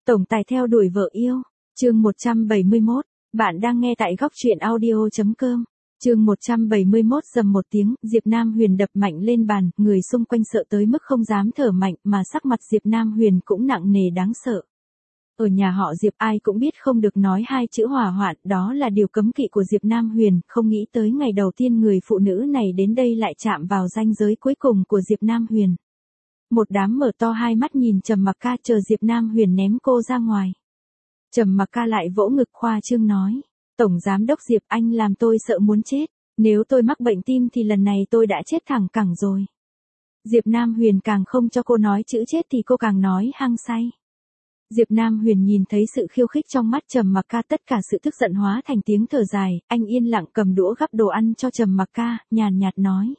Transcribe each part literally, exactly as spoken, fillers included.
Tổng tài theo đuổi vợ yêu, chương một trăm bảy mươi mốt, bạn đang nghe tại góc truyện audio chấm com. Chương một trăm bảy mươi mốt rầm một tiếng, Diệp Nam Huyền đập mạnh lên bàn, người xung quanh sợ tới mức không dám thở mạnh mà sắc mặt Diệp Nam Huyền cũng nặng nề đáng sợ. Ở nhà họ Diệp ai cũng biết không được nói hai chữ hỏa hoạn, đó là điều cấm kỵ của Diệp Nam Huyền, không nghĩ tới ngày đầu tiên người phụ nữ này đến đây lại chạm vào ranh giới cuối cùng của Diệp Nam Huyền. Một đám mở to hai mắt nhìn Trầm Mặc Ca chờ Diệp Nam Huyền ném cô ra ngoài. Trầm Mặc Ca lại vỗ ngực khoa trương nói, Tổng Giám đốc Diệp, anh làm tôi sợ muốn chết, nếu tôi mắc bệnh tim thì lần này tôi đã chết thẳng cẳng rồi. Diệp Nam Huyền càng không cho cô nói chữ chết thì cô càng nói hăng say. Diệp Nam Huyền nhìn thấy sự khiêu khích trong mắt Trầm Mặc Ca, tất cả sự tức giận hóa thành tiếng thở dài, anh yên lặng cầm đũa gắp đồ ăn cho Trầm Mặc Ca, nhàn nhạt nói.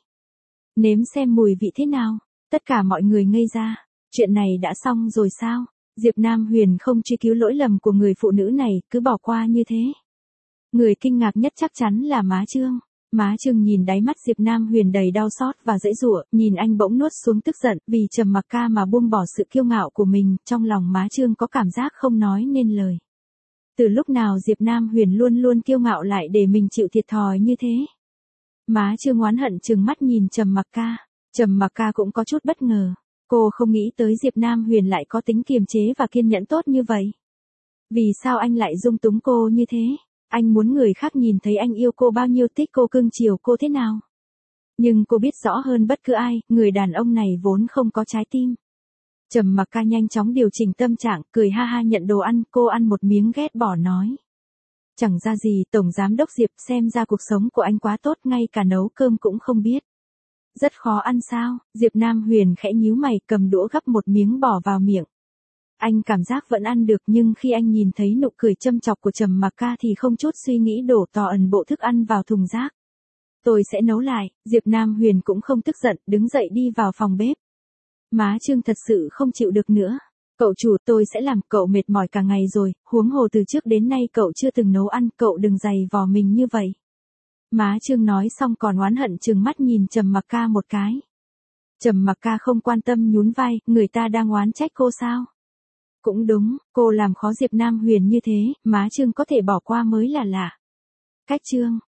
Nếm xem mùi vị thế nào. Tất cả mọi người ngây ra, chuyện này đã xong rồi sao? Diệp Nam Huyền không truy cứu lỗi lầm của người phụ nữ này, cứ bỏ qua như thế. Người kinh ngạc nhất chắc chắn là Má Trương. Má Trương nhìn đáy mắt Diệp Nam Huyền đầy đau xót và giãy giụa, nhìn anh bỗng nuốt xuống tức giận vì Trầm Mặc Ca mà buông bỏ sự kiêu ngạo của mình, trong lòng Má Trương có cảm giác không nói nên lời. Từ lúc nào Diệp Nam Huyền luôn luôn kiêu ngạo lại để mình chịu thiệt thòi như thế? Má Trương oán hận trừng mắt nhìn Trầm Mặc Ca. Trầm Mặc Ca cũng có chút bất ngờ, cô không nghĩ tới Diệp Nam Huyền lại có tính kiềm chế và kiên nhẫn tốt như vậy. Vì sao anh lại dung túng cô như thế? Anh muốn người khác nhìn thấy anh yêu cô bao nhiêu, thích cô, cưng chiều cô thế nào. Nhưng cô biết rõ hơn bất cứ ai, người đàn ông này vốn không có trái tim. Trầm Mặc Ca nhanh chóng điều chỉnh tâm trạng, cười ha ha nhận đồ ăn, cô ăn một miếng ghét bỏ nói. Chẳng ra gì, Tổng Giám đốc Diệp, xem ra cuộc sống của anh quá tốt, ngay cả nấu cơm cũng không biết. Rất khó ăn sao? Diệp Nam Huyền khẽ nhíu mày, cầm đũa gắp một miếng bỏ vào miệng. Anh cảm giác vẫn ăn được, nhưng khi anh nhìn thấy nụ cười châm chọc của Trầm Mặc Ca thì không chút suy nghĩ đổ tò ẩn bộ thức ăn vào thùng rác. Tôi sẽ nấu lại. Diệp Nam Huyền cũng không tức giận, đứng dậy đi vào phòng bếp. Má Trương thật sự không chịu được nữa. Cậu chủ, tôi sẽ làm, cậu mệt mỏi cả ngày rồi, huống hồ từ trước đến nay cậu chưa từng nấu ăn, cậu đừng dày vò mình như vậy. Má Trương nói xong còn oán hận trừng mắt nhìn Trầm Mặc Ca một cái. Trầm Mặc Ca không quan tâm nhún vai, người ta đang oán trách cô sao? Cũng đúng, cô làm khó Diệp Nam Huyền như thế, Má Trương có thể bỏ qua mới là lạ. Cách Trương,